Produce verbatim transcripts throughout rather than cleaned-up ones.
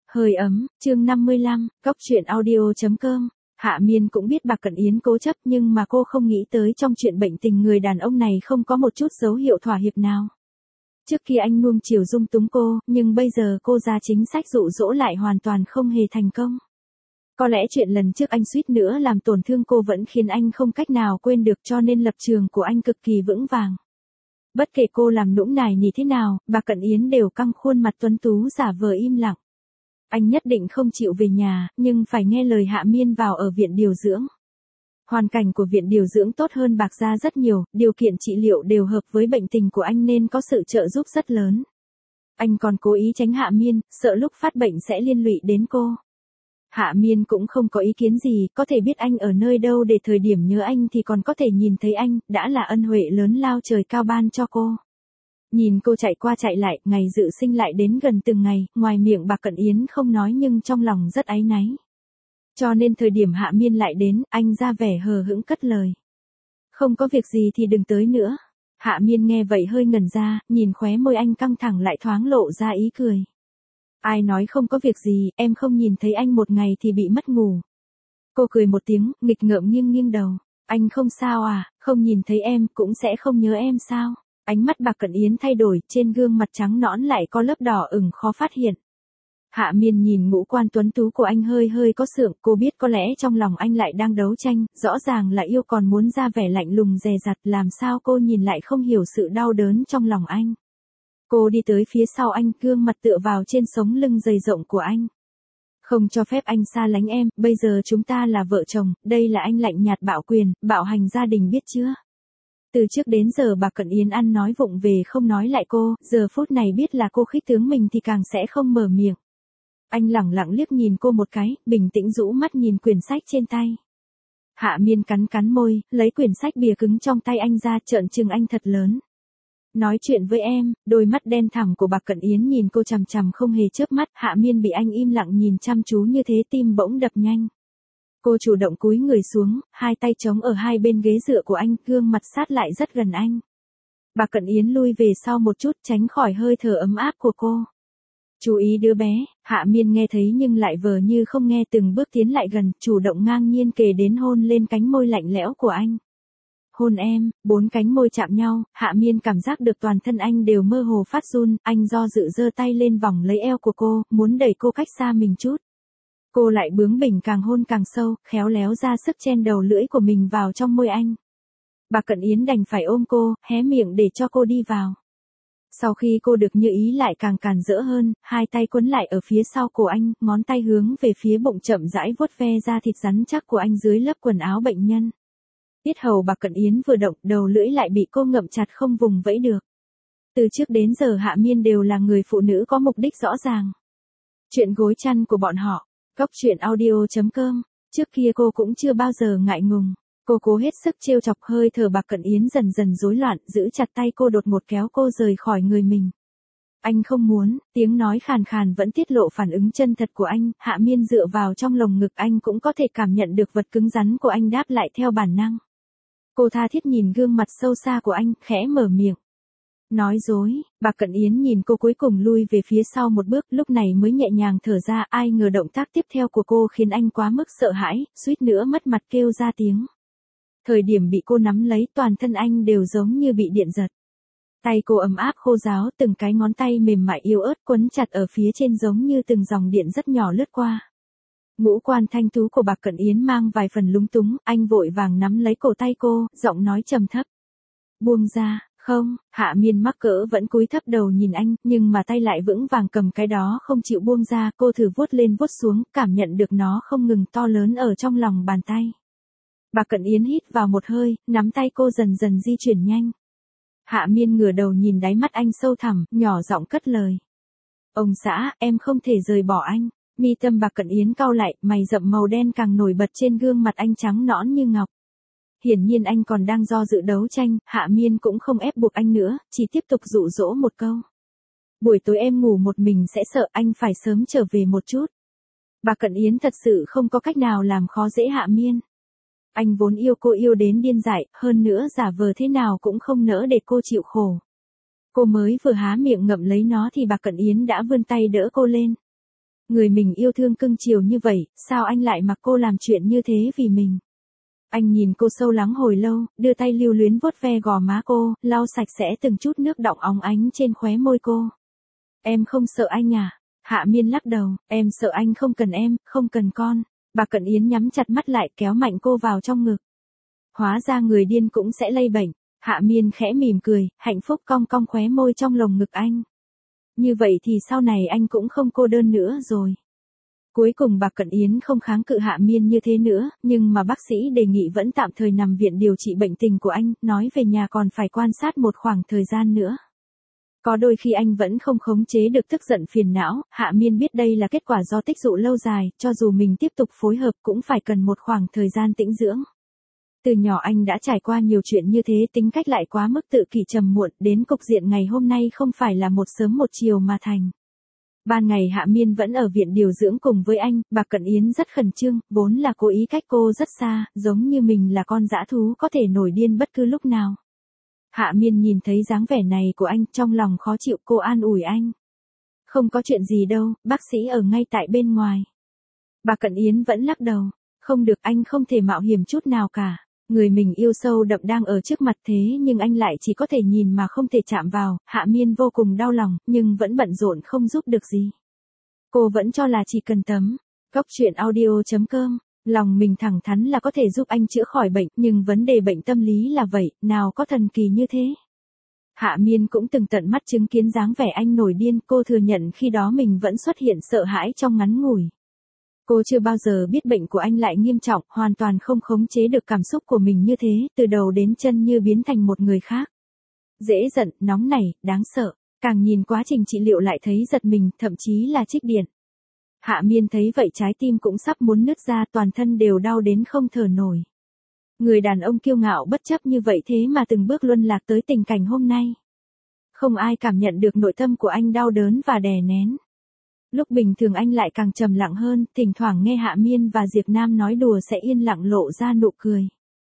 Hơi ấm, chương năm mươi lăm, Cóc truyện audio chấm com. Hạ Miên cũng biết bà Cận Yến cố chấp nhưng mà cô không nghĩ tới trong chuyện bệnh tình người đàn ông này không có một chút dấu hiệu thỏa hiệp nào. Trước kia anh nuông chiều dung túng cô, nhưng bây giờ cô ra chính sách dụ dỗ lại hoàn toàn không hề thành công. Có lẽ chuyện lần trước anh suýt nữa làm tổn thương cô vẫn khiến anh không cách nào quên được, cho nên lập trường của anh cực kỳ vững vàng. Bất kể cô làm nũng nài nỉ thế nào, bà Cận Yến đều căng khuôn mặt tuấn tú giả vờ im lặng. Anh nhất định không chịu về nhà, nhưng phải nghe lời Hạ Miên vào ở viện điều dưỡng. Hoàn cảnh của viện điều dưỡng tốt hơn Bạc Gia rất nhiều, điều kiện trị liệu đều hợp với bệnh tình của anh nên có sự trợ giúp rất lớn. Anh còn cố ý tránh Hạ Miên, sợ lúc phát bệnh sẽ liên lụy đến cô. Hạ Miên cũng không có ý kiến gì, có thể biết anh ở nơi đâu để thời điểm nhớ anh thì còn có thể nhìn thấy anh, đã là ân huệ lớn lao trời cao ban cho cô. Nhìn cô chạy qua chạy lại, ngày dự sinh lại đến gần từng ngày, ngoài miệng bà Cận Yến không nói nhưng trong lòng rất áy náy. Cho nên thời điểm Hạ Miên lại đến, anh ra vẻ hờ hững cất lời. Không có việc gì thì đừng tới nữa. Hạ Miên nghe vậy hơi ngẩn ra, nhìn khóe môi anh căng thẳng lại thoáng lộ ra ý cười. Ai nói không có việc gì, em không nhìn thấy anh một ngày thì bị mất ngủ. Cô cười một tiếng, nghịch ngợm nghiêng nghiêng đầu. Anh không sao à, không nhìn thấy em cũng sẽ không nhớ em sao? Ánh mắt bà Cận Yến thay đổi, trên gương mặt trắng nõn lại có lớp đỏ ửng khó phát hiện. Hạ Miên nhìn ngũ quan tuấn tú của anh hơi hơi có sượng, cô biết có lẽ trong lòng anh lại đang đấu tranh, rõ ràng là yêu còn muốn ra vẻ lạnh lùng dè dặt, làm sao cô nhìn lại không hiểu sự đau đớn trong lòng anh. Cô đi tới phía sau anh, gương mặt tựa vào trên sống lưng dày rộng của anh. Không cho phép anh xa lánh em, bây giờ chúng ta là vợ chồng, đây là anh lạnh nhạt bạo quyền, bạo hành gia đình biết chưa? Từ trước đến giờ bà Cận Yến ăn nói vụng về không nói lại cô, giờ phút này biết là cô khích tướng mình thì càng sẽ không mở miệng. Anh lẳng lặng liếc nhìn cô một cái, bình tĩnh rũ mắt nhìn quyển sách trên tay. Hạ Miên cắn cắn môi, lấy quyển sách bìa cứng trong tay anh ra, trợn trừng anh thật lớn. Nói chuyện với em, đôi mắt đen thẳm của bà Cận Yến nhìn cô chằm chằm không hề chớp mắt, Hạ Miên bị anh im lặng nhìn chăm chú như thế tim bỗng đập nhanh. Cô chủ động cúi người xuống, hai tay chống ở hai bên ghế dựa của anh, gương mặt sát lại rất gần anh. Bà Cận Yến lui về sau một chút, tránh khỏi hơi thở ấm áp của cô. Chú ý đứa bé, Hạ Miên nghe thấy nhưng lại vờ như không nghe, từng bước tiến lại gần, chủ động ngang nhiên kề đến hôn lên cánh môi lạnh lẽo của anh. Hôn em, bốn cánh môi chạm nhau, Hạ Miên cảm giác được toàn thân anh đều mơ hồ phát run, anh do dự giơ tay lên vòng lấy eo của cô, muốn đẩy cô cách xa mình chút. Cô lại bướng bỉnh càng hôn càng sâu, khéo léo ra sức chen đầu lưỡi của mình vào trong môi anh. Bà Cận Yến đành phải ôm cô, hé miệng để cho cô đi vào. Sau khi cô được như ý lại càng càn rỡ hơn, hai tay quấn lại ở phía sau cổ anh, ngón tay hướng về phía bụng chậm rãi vuốt ve da thịt rắn chắc của anh dưới lớp quần áo bệnh nhân. Tiết hầu bà Cận Yến vừa động, đầu lưỡi lại bị cô ngậm chặt không vùng vẫy được. Từ trước đến giờ Hạ Miên đều là người phụ nữ có mục đích rõ ràng. Chuyện gối chăn của bọn họ. Cóc truyện audio chấm com. Trước kia cô cũng chưa bao giờ ngại ngùng. Cô cố hết sức trêu chọc, hơi thở Bạc Cận Yến dần dần rối loạn, giữ chặt tay cô đột ngột kéo cô rời khỏi người mình. Anh không muốn, tiếng nói khàn khàn vẫn tiết lộ phản ứng chân thật của anh, Hạ Miên dựa vào trong lồng ngực anh cũng có thể cảm nhận được vật cứng rắn của anh đáp lại theo bản năng. Cô tha thiết nhìn gương mặt sâu xa của anh, khẽ mở miệng. Nói dối, Bạc Cận Yến nhìn cô cuối cùng lui về phía sau một bước, lúc này mới nhẹ nhàng thở ra, ai ngờ động tác tiếp theo của cô khiến anh quá mức sợ hãi, suýt nữa mất mặt kêu ra tiếng. Thời điểm bị cô nắm lấy, toàn thân anh đều giống như bị điện giật. Tay cô ấm áp khô ráo, từng cái ngón tay mềm mại yếu ớt quấn chặt ở phía trên giống như từng dòng điện rất nhỏ lướt qua. Ngũ quan thanh tú của Bạc Cận Yến mang vài phần lúng túng, anh vội vàng nắm lấy cổ tay cô, giọng nói trầm thấp. Buông ra. Không, Hạ Miên mắc cỡ vẫn cúi thấp đầu nhìn anh, nhưng mà tay lại vững vàng cầm cái đó không chịu buông ra, cô thử vuốt lên vuốt xuống, cảm nhận được nó không ngừng to lớn ở trong lòng bàn tay. Bạc Cận Yến hít vào một hơi, nắm tay cô dần dần di chuyển nhanh. Hạ Miên ngửa đầu nhìn đáy mắt anh sâu thẳm, nhỏ giọng cất lời. Ông xã, em không thể rời bỏ anh. Mi tâm Bạc Cận Yến cau lại, mày rậm màu đen càng nổi bật trên gương mặt anh trắng nõn như ngọc. Hiển nhiên anh còn đang do dự đấu tranh, Hạ Miên cũng không ép buộc anh nữa, chỉ tiếp tục dụ dỗ một câu. Buổi tối em ngủ một mình sẽ sợ, anh phải sớm trở về một chút. Bạc Cận Yến thật sự không có cách nào làm khó dễ Hạ Miên. Anh vốn yêu cô yêu đến điên dại, hơn nữa giả vờ thế nào cũng không nỡ để cô chịu khổ. Cô mới vừa há miệng ngậm lấy nó thì Bạc Cận Yến đã vươn tay đỡ cô lên. Người mình yêu thương cưng chiều như vậy, sao anh lại mặc cô làm chuyện như thế vì mình? Anh nhìn cô sâu lắng hồi lâu, đưa tay lưu luyến vuốt ve gò má cô, lau sạch sẽ từng chút nước đọng óng ánh trên khóe môi cô. Em không sợ anh à? Hạ Miên lắc đầu, em sợ anh không cần em, không cần con. Bà Cận Yến nhắm chặt mắt lại kéo mạnh cô vào trong ngực. Hóa ra người điên cũng sẽ lây bệnh. Hạ Miên khẽ mỉm cười, hạnh phúc cong cong khóe môi trong lồng ngực anh. Như vậy thì sau này anh cũng không cô đơn nữa rồi. Cuối cùng bà Cận Yến không kháng cự Hạ Miên như thế nữa, nhưng mà bác sĩ đề nghị vẫn tạm thời nằm viện điều trị bệnh tình của anh, nói về nhà còn phải quan sát một khoảng thời gian nữa. Có đôi khi anh vẫn không khống chế được tức giận phiền não, Hạ Miên biết đây là kết quả do tích tụ lâu dài, cho dù mình tiếp tục phối hợp cũng phải cần một khoảng thời gian tĩnh dưỡng. Từ nhỏ anh đã trải qua nhiều chuyện như thế, tính cách lại quá mức tự kỷ trầm muộn, đến cục diện ngày hôm nay không phải là một sớm một chiều mà thành. Ban ngày Hạ Miên vẫn ở viện điều dưỡng cùng với anh, bà Cận Yến rất khẩn trương, vốn là cố ý cách cô rất xa, giống như mình là con dã thú có thể nổi điên bất cứ lúc nào. Hạ Miên nhìn thấy dáng vẻ này của anh, trong lòng khó chịu, cô an ủi anh. Không có chuyện gì đâu, bác sĩ ở ngay tại bên ngoài. Bà Cận Yến vẫn lắc đầu, không được, anh không thể mạo hiểm chút nào cả. Người mình yêu sâu đậm đang ở trước mặt thế nhưng anh lại chỉ có thể nhìn mà không thể chạm vào. Hạ Miên vô cùng đau lòng, nhưng vẫn bận rộn không giúp được gì. Cô vẫn cho là chỉ cần tấm góc truyện audio chấm com, lòng mình thẳng thắn là có thể giúp anh chữa khỏi bệnh, nhưng vấn đề bệnh tâm lý là vậy, nào có thần kỳ như thế. Hạ Miên cũng từng tận mắt chứng kiến dáng vẻ anh nổi điên, cô thừa nhận khi đó mình vẫn xuất hiện sợ hãi trong ngắn ngủi. Cô chưa bao giờ biết bệnh của anh lại nghiêm trọng, hoàn toàn không khống chế được cảm xúc của mình như thế, từ đầu đến chân như biến thành một người khác. Dễ giận, nóng nảy, đáng sợ, càng nhìn quá trình trị liệu lại thấy giật mình, thậm chí là trích điện. Hạ Miên thấy vậy trái tim cũng sắp muốn nứt ra, toàn thân đều đau đến không thở nổi. Người đàn ông kiêu ngạo bất chấp như vậy thế mà từng bước luân lạc tới tình cảnh hôm nay. Không ai cảm nhận được nội tâm của anh đau đớn và đè nén. Lúc bình thường anh lại càng trầm lặng hơn, thỉnh thoảng nghe Hạ Miên và Diệp Nam nói đùa sẽ yên lặng lộ ra nụ cười.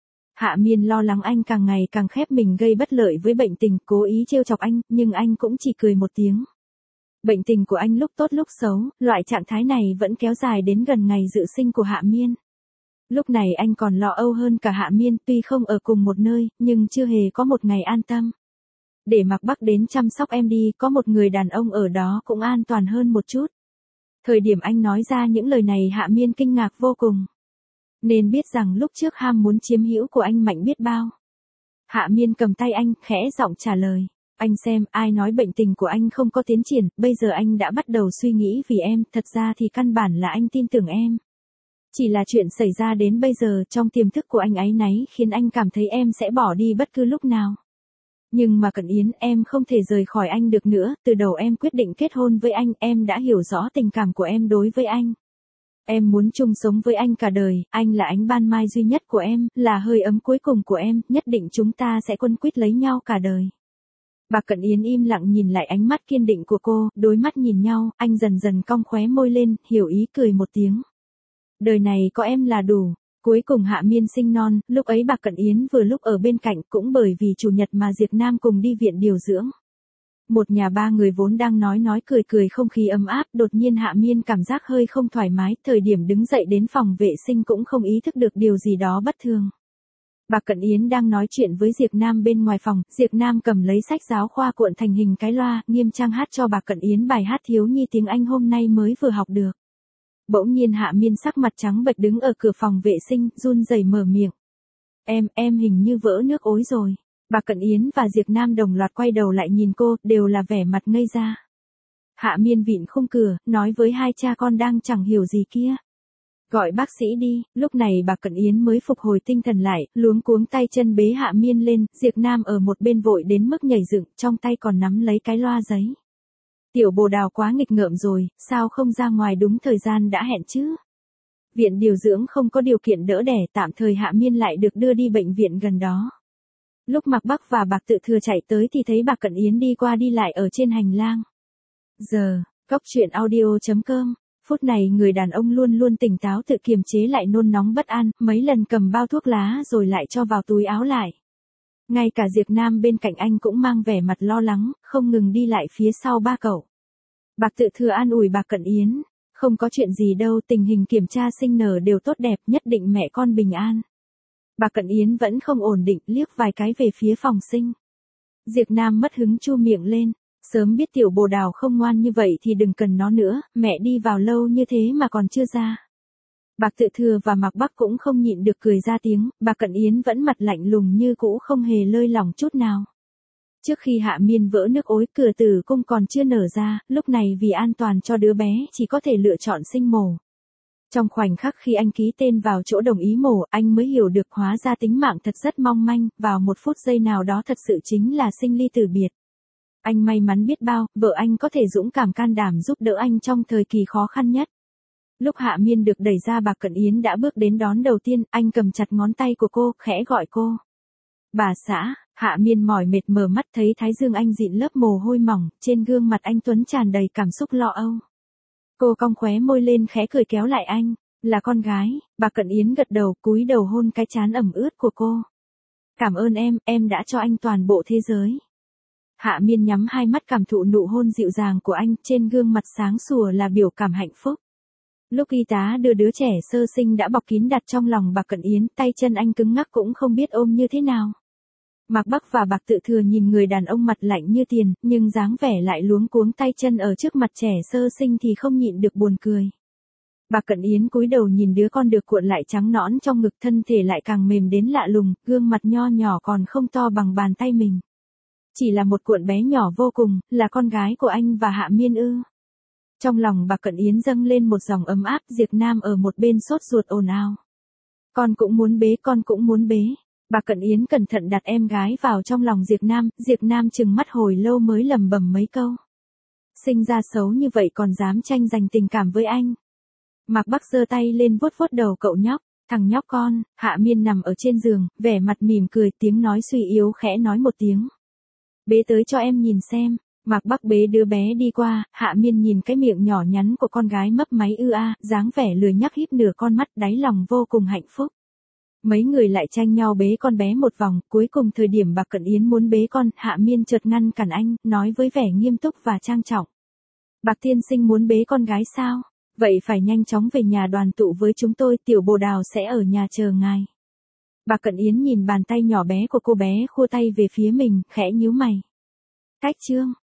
Hạ Miên lo lắng anh càng ngày càng khép mình gây bất lợi với bệnh tình, cố ý trêu chọc anh, nhưng anh cũng chỉ cười một tiếng. Bệnh tình của anh lúc tốt lúc xấu, loại trạng thái này vẫn kéo dài đến gần ngày dự sinh của Hạ Miên. Lúc này anh còn lo âu hơn cả Hạ Miên, tuy không ở cùng một nơi, nhưng chưa hề có một ngày an tâm. Để Mạc Bắc đến chăm sóc em đi, có một người đàn ông ở đó cũng an toàn hơn một chút. Thời điểm anh nói ra những lời này Hạ Miên kinh ngạc vô cùng. Nên biết rằng lúc trước ham muốn chiếm hữu của anh mạnh biết bao. Hạ Miên cầm tay anh, khẽ giọng trả lời. Anh xem, ai nói bệnh tình của anh không có tiến triển, bây giờ anh đã bắt đầu suy nghĩ vì em, thật ra thì căn bản là anh tin tưởng em. Chỉ là chuyện xảy ra đến bây giờ trong tiềm thức của anh áy náy khiến anh cảm thấy em sẽ bỏ đi bất cứ lúc nào. Nhưng mà Cận Yến, em không thể rời khỏi anh được nữa, từ đầu em quyết định kết hôn với anh, em đã hiểu rõ tình cảm của em đối với anh. Em muốn chung sống với anh cả đời, anh là ánh ban mai duy nhất của em, là hơi ấm cuối cùng của em, nhất định chúng ta sẽ quấn quýt lấy nhau cả đời. Bà Cận Yến im lặng nhìn lại ánh mắt kiên định của cô, đôi mắt nhìn nhau, anh dần dần cong khóe môi lên, hiểu ý cười một tiếng. Đời này có em là đủ. Cuối cùng Hạ Miên sinh non, lúc ấy bà Cận Yến vừa lúc ở bên cạnh, cũng bởi vì chủ nhật mà Diệp Nam cùng đi viện điều dưỡng. Một nhà ba người vốn đang nói nói cười cười không khí ấm áp, đột nhiên Hạ Miên cảm giác hơi không thoải mái, thời điểm đứng dậy đến phòng vệ sinh cũng không ý thức được điều gì đó bất thường. Bà Cận Yến đang nói chuyện với Diệp Nam bên ngoài phòng, Diệp Nam cầm lấy sách giáo khoa cuộn thành hình cái loa, nghiêm trang hát cho bà Cận Yến bài hát thiếu nhi tiếng Anh hôm nay mới vừa học được. Bỗng nhiên Hạ Miên sắc mặt trắng bệch đứng ở cửa phòng vệ sinh, run rẩy mở miệng. Em, em hình như vỡ nước ối rồi. Bà Cận Yến và Diệp Nam đồng loạt quay đầu lại nhìn cô, đều là vẻ mặt ngây ra. Hạ Miên vịn khung cửa, nói với hai cha con đang chẳng hiểu gì kia. Gọi bác sĩ đi, lúc này bà Cận Yến mới phục hồi tinh thần lại, luống cuống tay chân bế Hạ Miên lên, Diệp Nam ở một bên vội đến mức nhảy dựng, trong tay còn nắm lấy cái loa giấy. Tiểu Bồ Đào quá nghịch ngợm rồi, sao không ra ngoài đúng thời gian đã hẹn chứ? Viện điều dưỡng không có điều kiện đỡ đẻ, tạm thời Hạ Miên lại được đưa đi bệnh viện gần đó. Lúc Mạc Bắc và Bạc Tự Thừa chạy tới thì thấy bà Cận Yến đi qua đi lại ở trên hành lang. Giờ, góc truyện audio chấm com, phút này người đàn ông luôn luôn tỉnh táo tự kiềm chế lại nôn nóng bất an, mấy lần cầm bao thuốc lá rồi lại cho vào túi áo lại. Ngay cả Diệp Nam bên cạnh anh cũng mang vẻ mặt lo lắng, không ngừng đi lại phía sau ba cậu. Bạc Tự Thừa an ủi bà Cận Yến, Không có chuyện gì đâu, tình hình kiểm tra sinh nở đều tốt đẹp, nhất định mẹ con bình an. Bà Cận Yến vẫn không ổn định, liếc vài cái về phía phòng sinh. Diệp Nam mất hứng chu miệng lên, sớm biết tiểu bồ đào không ngoan như vậy thì đừng cần nó nữa, mẹ đi vào lâu như thế mà còn chưa ra. Bạc Tự Thừa và Mạc Bắc cũng không nhịn được cười ra tiếng, bà Cận Yến vẫn mặt lạnh lùng như cũ không hề lơi lỏng chút nào. Trước khi Hạ Miên vỡ nước ối, cửa tử cung còn chưa nở ra, lúc này vì an toàn cho đứa bé chỉ có thể lựa chọn sinh mổ. Trong khoảnh khắc khi anh ký tên vào chỗ đồng ý mổ, anh mới hiểu được hóa ra tính mạng thật rất mong manh, vào một phút giây nào đó thật sự chính là sinh ly tử biệt. Anh may mắn biết bao, vợ anh có thể dũng cảm can đảm giúp đỡ anh trong thời kỳ khó khăn nhất. Lúc Hạ Miên được đẩy ra, Bạc Cận Yến đã bước đến đón đầu tiên, anh cầm chặt ngón tay của cô, khẽ gọi cô. Bà xã. Hạ Miên mỏi mệt mở mắt thấy thái dương anh dịn lớp mồ hôi mỏng, trên gương mặt anh tuấn tràn đầy cảm xúc lo âu. Cô cong khóe môi lên khẽ cười kéo lại anh, là con gái. Bạc Cận Yến gật đầu, cúi đầu hôn cái trán ẩm ướt của cô. Cảm ơn em, em đã cho anh toàn bộ thế giới. Hạ Miên nhắm hai mắt cảm thụ nụ hôn dịu dàng của anh, trên gương mặt sáng sủa là biểu cảm hạnh phúc. Lúc y tá đưa đứa trẻ sơ sinh đã bọc kín đặt trong lòng Bạc Cận Yến, tay chân anh cứng ngắc cũng không biết ôm như thế nào. Mạc Bắc và Bạc Tự Thừa nhìn người đàn ông mặt lạnh như tiền, nhưng dáng vẻ lại luống cuống tay chân ở trước mặt trẻ sơ sinh thì không nhịn được buồn cười. Bạc Cận Yến cúi đầu nhìn đứa con được cuộn lại trắng nõn trong ngực, thân thể lại càng mềm đến lạ lùng, gương mặt nho nhỏ còn không to bằng bàn tay mình. Chỉ là một cuộn bé nhỏ vô cùng, là con gái của anh và Hạ Miên ư. Trong lòng Bạc Cận Yến dâng lên một dòng ấm áp, Diệp Nam ở một bên sốt ruột ồn ào. Con cũng muốn bế, con cũng muốn bế. Bạc Cận Yến cẩn thận đặt em gái vào trong lòng Diệp Nam, Diệp Nam trừng mắt hồi lâu mới lẩm bẩm mấy câu. Sinh ra xấu như vậy còn dám tranh giành tình cảm với anh. Mạc Bắc giơ tay lên vuốt vuốt đầu cậu nhóc, thằng nhóc con. Hạ Miên nằm ở trên giường, vẻ mặt mỉm cười, tiếng nói suy yếu khẽ nói một tiếng. Bế tới cho em nhìn xem. Mạc Bắc bế đứa bé đi qua, Hạ Miên nhìn cái miệng nhỏ nhắn của con gái mấp máy ư a, dáng vẻ lười nhác híp nửa con mắt, đáy lòng vô cùng hạnh phúc. Mấy người lại tranh nhau bế con bé một vòng, cuối cùng thời điểm Bạc Cận Yến muốn bế con, Hạ Miên chợt ngăn cản anh, nói với vẻ nghiêm túc và trang trọng. Bạc tiên sinh muốn bế con gái sao? Vậy phải nhanh chóng về nhà đoàn tụ với chúng tôi, tiểu bồ đào sẽ ở nhà chờ ngài. Bạc Cận Yến nhìn bàn tay nhỏ bé của cô bé khua tay về phía mình, khẽ nhíu mày. Cách chương.